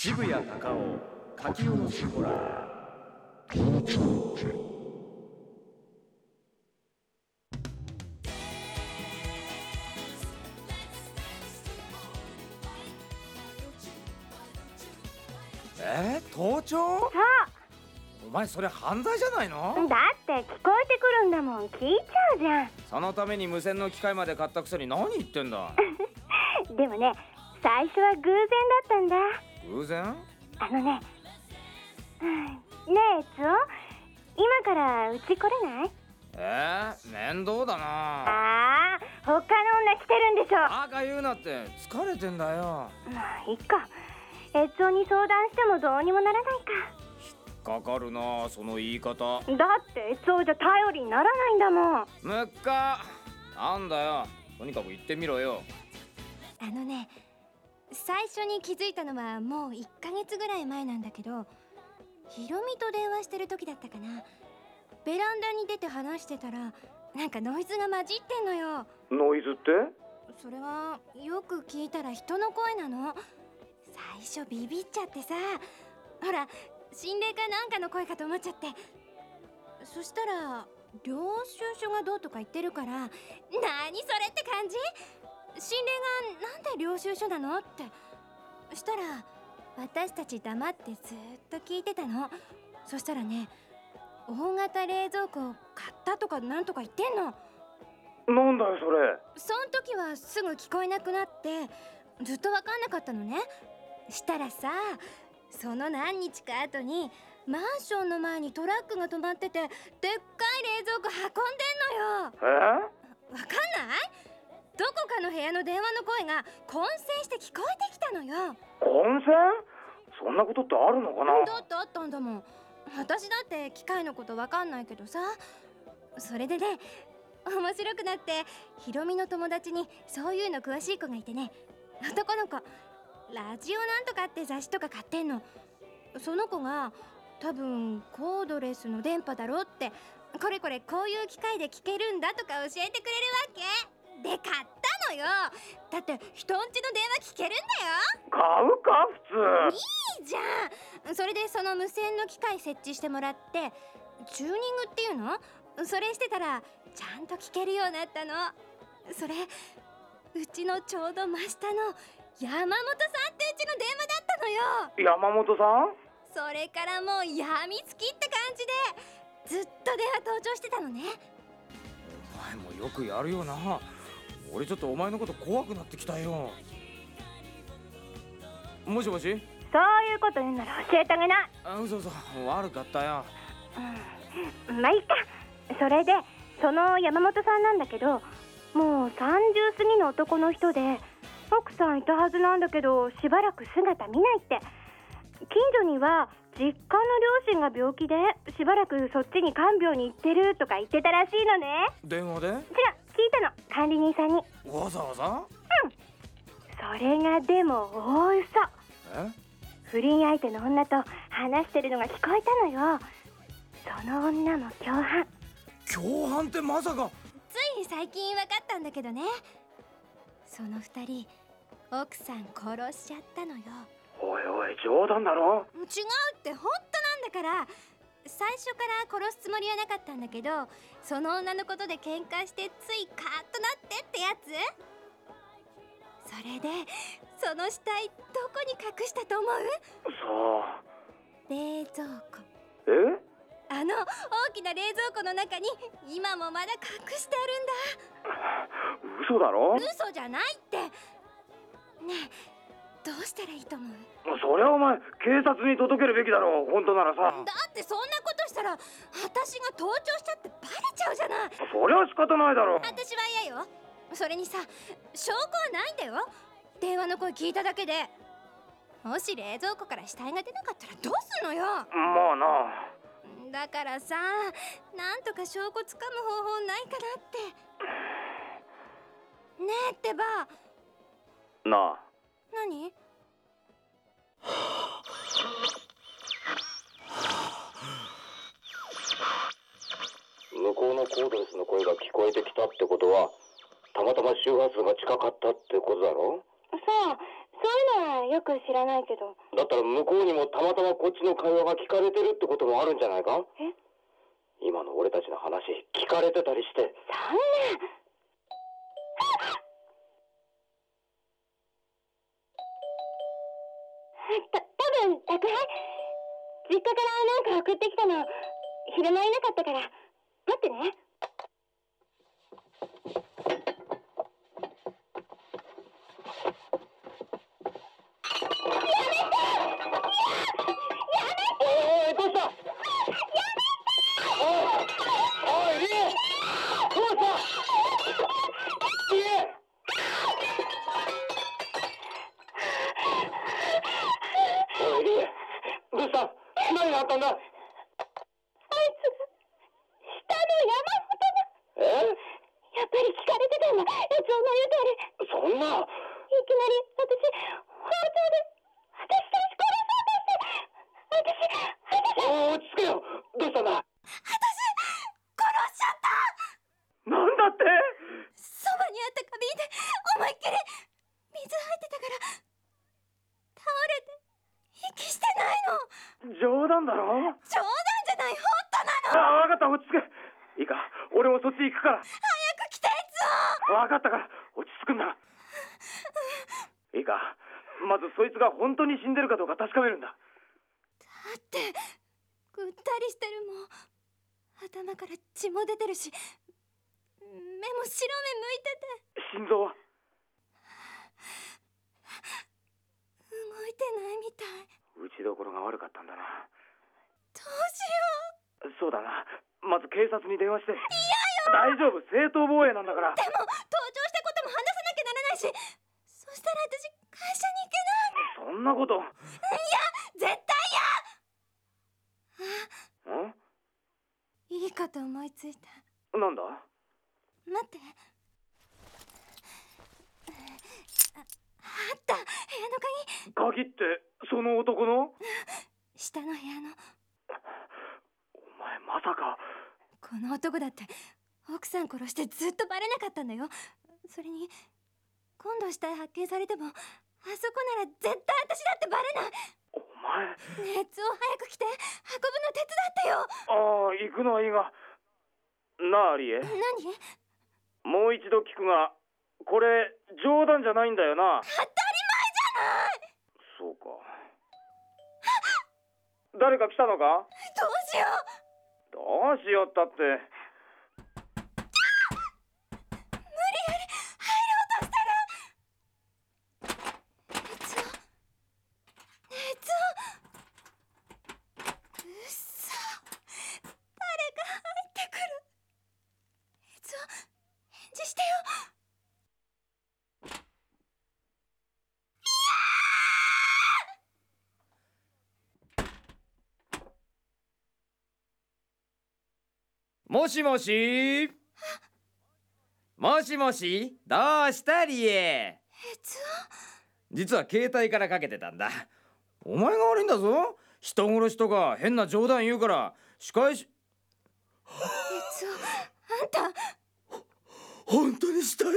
渋谷隆夫書き下ろしホラー。盗聴？ そう。 お前それ犯罪じゃないの？ だって聞こえてくるんだもん。聞いちゃうじゃん。 そのために無線の機械まで買ったくせに何言ってんだ。 でもね、最初は偶然だったんだ。 偶然？ ねえエツオ、今からうち来れない？ 面倒だな。 ああ、他の女来てるんでしょ。 バカ言うなって、疲れてんだよ。 まあいいか。エツオに相談してもどうにもならないか。 引っかかるな、その言い方。だってエツオじゃ頼りにならないんだもん。 むっか。なんだよ、とにかく言ってみろよ。 最初に気づいたのはもう1ヶ月ぐらい前なんだけど、ヒロミと電話してる時だったかな。ベランダに出て話してたら、なんかノイズが混じってんのよ。 ノイズって？ それはよく聞いたら人の声なの。最初ビビっちゃってさ、ほら心霊かなんかの声かと思っちゃって。そしたら領収書がどうとか言ってるから、何それって感じ。心霊がなんで領収書なのってしたら、私たち黙ってずっと聞いてたの。そしたらね、大型冷蔵庫を買ったとかなんとか言ってんの。 なんだよそれ。 そん時はすぐ聞こえなくなってずっと分かんなかったのね。したらさ、その何日か後にマンションの前にトラックが止まってて、でっかい冷蔵庫運んでんのよ。わかんない？どこかの部屋の電話の声が混線して聞こえてきたのよ。 混線？そんなことってあるのかな？ だってあったんだもん。私だって機械のことわかんないけどさ。それでね、面白くなってヒロミの友達にそういうの詳しい子がいてね、男の子、ラジオなんとかって雑誌とか買ってんの。その子が多分コードレスの電波だろって、これこれこういう機械で聞けるんだとか教えてくれるわけで、買ったのよ。だって人んちの電話聞けるんだよ。 買うか普通。いいじゃん。それでその無線の機械設置してもらって、チューニングっていうの？それしてたらちゃんと聞けるようになったの。それうちのちょうど真下の山本さんってうちの電話だったのよ。 山本さん？ それからもうやみつきって感じでずっと電話盗聴してたのね。 お前もよくやるよな。俺ちょっとお前のこと怖くなってきたよ。もしもし？ そういうこと言うなら教えてあげない。 嘘悪かったよ。 まあいいか。それでその山本さんなんだけど、もう30過ぎの男の人で、奥さんいたはずなんだけどしばらく姿見ないって。近所には実家の両親が病気でしばらくそっちに看病に行ってるとか言ってたらしいのね。 電話で？ 違う、聞いたの、管理人さんに。 わざわざ？ それがでも大嘘。不倫相手の女と話してるのが聞こえたのよ。その女も共犯。 共犯ってまさか？ つい最近分かったんだけどね。その2人奥さん殺しちゃったのよ。 おいおい、冗談だろ？ 違うって本当なんだから。最初から殺すつもりはなかったんだけど、その女のことで喧嘩してついカーッとなってってやつ。それでその死体どこに隠したと思う？冷蔵庫。あの大きな冷蔵庫の中に今もまだ隠してあるんだ。嘘だろ？ 嘘じゃないって。ねえ、どうしたらいいと思う？ そりゃお前警察に届けるべきだろう、本当ならさ。 だってそんなことしたら私が盗聴したってバレちゃうじゃない。 そりゃ仕方ないだろう。 私は嫌よ。それにさ、証拠はないんだよ。電話の声聞いただけで。もし冷蔵庫から死体が出なかったらどうすんのよ。 まあな。 だからさ、なんとか証拠つかむ方法ないかなって。ねえってば。 なあ。 何？ 向こうのコードレスの声が聞こえてきたってことは、たまたま周波数が近かったってことだろ？ そういうのはよく知らないけど。 だったら向こうにもたまたまこっちの会話が聞かれてるってこともあるんじゃないか。 え？ 今の俺たちの話聞かれてたりして。 そんな。多分宅配。実家からなんか送ってきたの。昼間いなかったから。待ってね。 おいどうした。おいリエどうしたリエ。おいリエどうした。何があったんだ。 やっぱり聞かれてたんだ。エツオの言う通り。 そんな。 いきなり私包丁で私たち殺そうって。 落ち着けよ。どうしたんだ。 殺しちゃった。 なんだって。 そばにあった花瓶で思いっきり水入ってたから倒れて息してないの。 冗談だろ。 冗談じゃない、本当なの。 分かった、落ち着け。いいか、俺もそっち行くから。 早く来て、エツオ。 分かったから落ち着くんだ。いいか、まずそいつが本当に死んでるかどうか確かめるんだ。 だってぐったりしてるもん。頭から血も出てるし、目も白目向いてて。 心臓は動いてないみたい。 打ちどころが悪かったんだな。 どうしよう。 そうだな、まず警察に電話して。大丈夫、正当防衛なんだから。 でも登場したことも話さなきゃならないし、そしたら私会社に行けない。 そんなこと。 いや、絶対嫌。 ん？ いいこと思いついた。 なんだ？ 待って。あった、部屋の鍵ってその男の？ 下の部屋の。 お前まさか。 この男だって奥さん殺してずっとバレなかったんだよ。それに今度死体発見されてもあそこなら絶対私だってバレない。 お前。 ねえ、ツオ早く来て、運ぶの手伝ってよ。 ああ、行くのはいいが。なあリエ。 何？ もう一度聞くが、これ冗談じゃないんだよな。 当たり前じゃない。 そうか。誰か来たのか？ どうしよう。 どうしようったって。 無理やり入ろうとしたら。エツオ、うっそ、誰か入ってくる。エツオ、返事してよ。 もしもし。もしもし、どうしたリエ。 エツ実は携帯からかけてたんだ。お前が悪いんだぞ。人殺しとか変な冗談言うから仕返し。 オ、エツオ、あんた本当にしたい。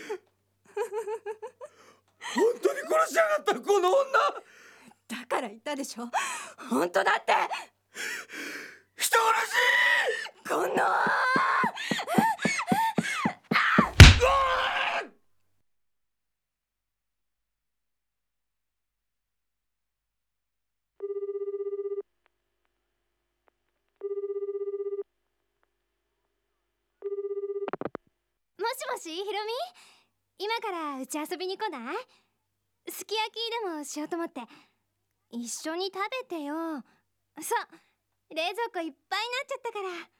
本当に殺しやがったこの女。 だから言ったでしょ、本当だって。 人殺し。 このもしもし、ひろみ、今からうち遊びに来ない？すき焼きでもしようと思って。一緒に食べてよ。そう、冷蔵庫いっぱいになっちゃったから。